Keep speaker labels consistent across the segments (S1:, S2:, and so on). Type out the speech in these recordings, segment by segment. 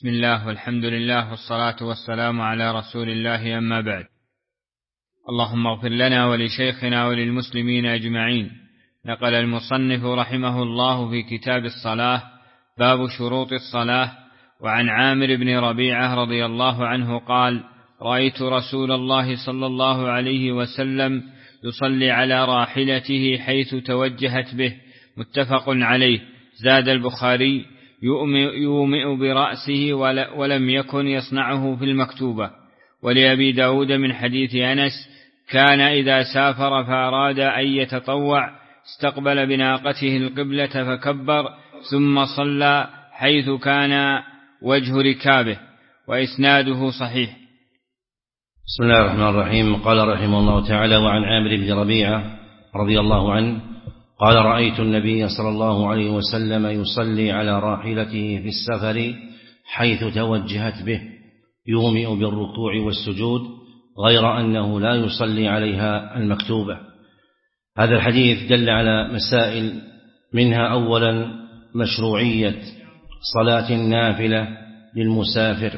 S1: بسم الله والحمد لله والصلاة والسلام على رسول الله، أما بعد. اللهم اغفر لنا ولشيخنا وللمسلمين أجمعين. نقل المصنف رحمه الله في كتاب الصلاة باب شروط الصلاة: وعن عامر بن ربيعة رضي الله عنه قال: رأيت رسول الله صلى الله عليه وسلم يصلي على راحلته حيث توجهت به، متفق عليه. زاد البخاري: يومئ برأسه ولم يكن يصنعه في المكتوبة. ولأبي داود من حديث أنس: كان إذا سافر فأراد أن يتطوع استقبل بناقته القبلة فكبر ثم صلى حيث كان وجه ركابه. وإسناده صحيح.
S2: بسم الله الرحمن الرحيم. قال رحمه الله تعالى: وعن عامر بن ربيعة رضي الله عنه قال: رأيت النبي صلى الله عليه وسلم يصلي على راحلته في السفر حيث توجهت به، يومئ بالركوع والسجود، غير أنه لا يصلي عليها المكتوبة. هذا الحديث دل على مسائل، منها أولا مشروعية صلاة النافلة للمسافر،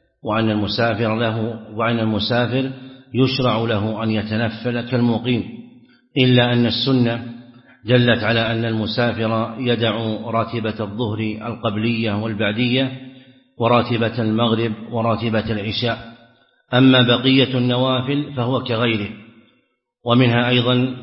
S2: وأن المسافر يشرع له أن يتنفل كالمقيم، إلا أن السنة دلت على أن المسافر يدع راتبة الظهر القبلية والبعدية وراتبة المغرب وراتبة العشاء، أما بقية النوافل فهو كغيره. ومنها أيضا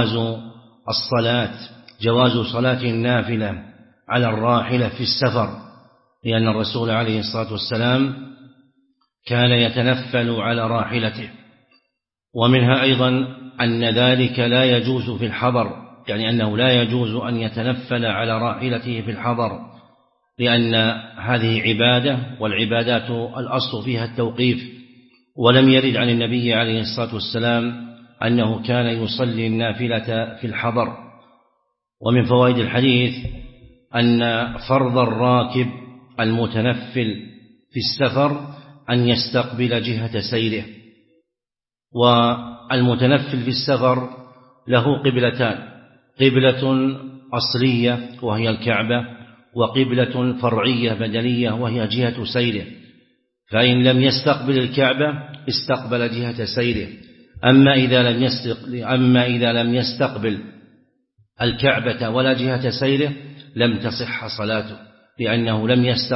S2: جواز صلاة النافلة على الراحلة في السفر، لأن الرسول عليه الصلاة والسلام كان يتنفل على راحلته. ومنها أيضا أن ذلك لا يجوز في الحضر، يعني أنه لا يجوز أن يتنفل على راحلته في الحضر، لأن هذه عبادة، والعبادات الأصل فيها التوقيف، ولم يرد عن النبي عليه الصلاة والسلام أنه كان يصلي النافلة في الحضر. ومن فوائد الحديث أن فرض الراكب المتنفل في السفر أن يستقبل جهة سيره، والمتنفل في السفر له قبلتان: قبلة أصلية وهي الكعبة، وقبلة فرعية بدلية وهي جهة سيره. فإن لم يستقبل الكعبة استقبل جهة سيره، أما إذا لم يستقبل الكعبة ولا جهة سيره لم تصح صلاته، لأنه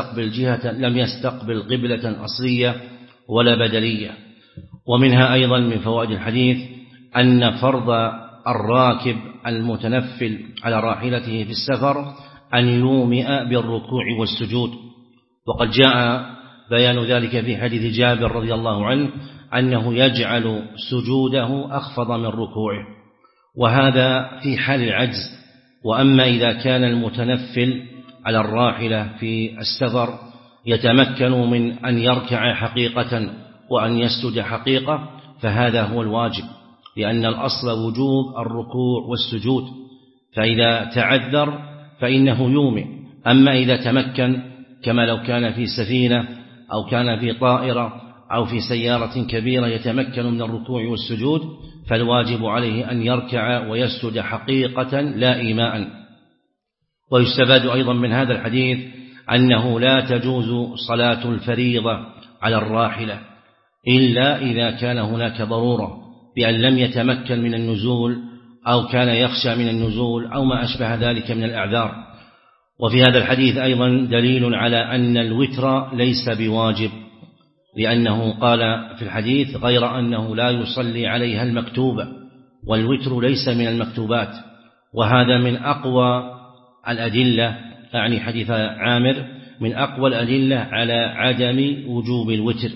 S2: لم يستقبل قبلة أصلية ولا بدلية. ومنها أيضا من فوائد الحديث أن فرض الراكب المتنفل على راحلته في السفر أن يومئ بالركوع والسجود، وقد جاء بيان ذلك في حديث جابر رضي الله عنه أنه يجعل سجوده أخفض من ركوعه، وهذا في حال العجز. وأما إذا كان المتنفل على الراحلة في السفر يتمكن من أن يركع حقيقة وأن يسجد حقيقة فهذا هو الواجب، لأن الأصل وجوب الركوع والسجود، فإذا تعذر فإنه يومئ. أما إذا تمكن، كما لو كان في سفينة أو كان في طائرة أو في سيارة كبيرة يتمكن من الركوع والسجود، فالواجب عليه أن يركع ويسجد حقيقة لا إيماء. ويستفاد أيضا من هذا الحديث أنه لا تجوز صلاة الفريضة على الراحلة إلا إذا كان هناك ضرورة، بأن لم يتمكن من النزول أو كان يخشى من النزول أو ما أشبه ذلك من الأعذار. وفي هذا الحديث أيضا دليل على أن الوتر ليس بواجب، لأنه قال في الحديث: غير أنه لا يصلي عليها المكتوبة، والوتر ليس من المكتوبات. وهذا من أقوى الأدلة، يعني حديث عامر من أقوى الأدلة على عدم وجوب الوتر.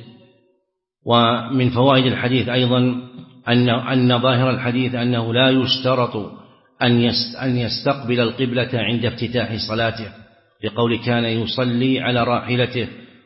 S2: ومن فوائد الحديث أيضا أن ظاهر الحديث أنه لا يشترط أن يستقبل القبلة عند افتتاح صلاته، بقول كان يصلي على راحلته،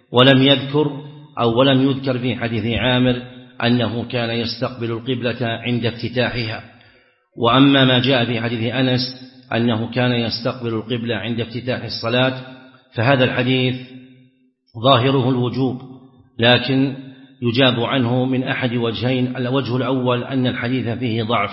S2: ولم يذكر في حديث عامر أنه كان يستقبل القبلة عند افتتاحها. وأما ما جاء في حديث أنس أنه كان يستقبل القبلة عند افتتاح الصلاة فهذا الحديث ظاهره الوجوب، لكن يجاب عنه من أحد وجهين: الوجه الأول أن الحديث فيه ضعف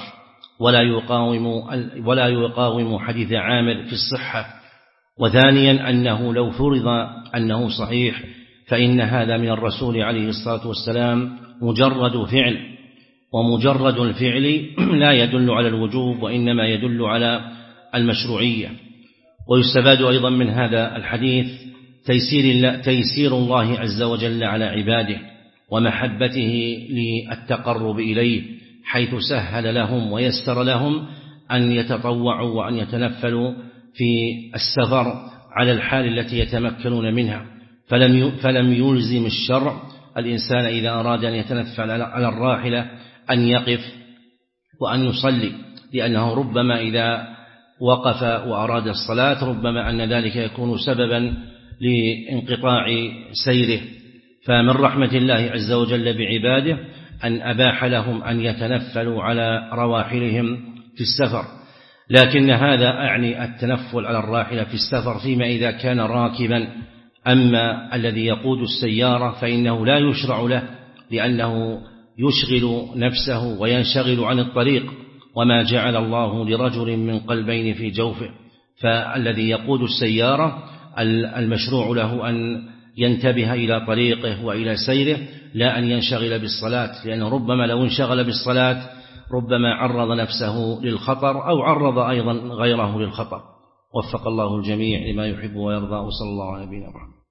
S2: ولا يقاوم حديث عامر في الصحة، وثانيا أنه لو فرض أنه صحيح فإن هذا من الرسول عليه الصلاة والسلام مجرد فعل، ومجرد الفعل لا يدل على الوجوب وإنما يدل على المشروعية. ويستفاد أيضا من هذا الحديث تيسير الله عز وجل على عباده ومحبته للتقرب إليه، حيث سهل لهم ويسر لهم أن يتطوعوا وأن يتنفلوا في السفر على الحال التي يتمكنون منها، فلم يلزم الشرع الإنسان إذا أراد أن يتنفل على الراحلة أن يقف وأن يصلي، لأنه ربما إذا وقف وأراد الصلاة ربما أن ذلك يكون سببا لانقطاع سيره. فمن رحمة الله عز وجل بعباده أن أباح لهم أن يتنفلوا على رواحلهم في السفر، لكن هذا أعني التنفل على الراحلة في السفر فيما إذا كان راكبا. أما الذي يقود السيارة فإنه لا يشرع له، لأنه يشغل نفسه وينشغل عن الطريق، وما جعل الله لرجل من قلبين في جوفه. فالذي يقود السيارة المشروع له أن ينتبه إلى طريقه وإلى سيره، لا أن ينشغل بالصلاة، لأنه ربما لو انشغل بالصلاة ربما عرض نفسه للخطر أو عرض أيضا غيره للخطر. وفق الله الجميع لما يحب ويرضى، وصلى الله على نبينا محمد.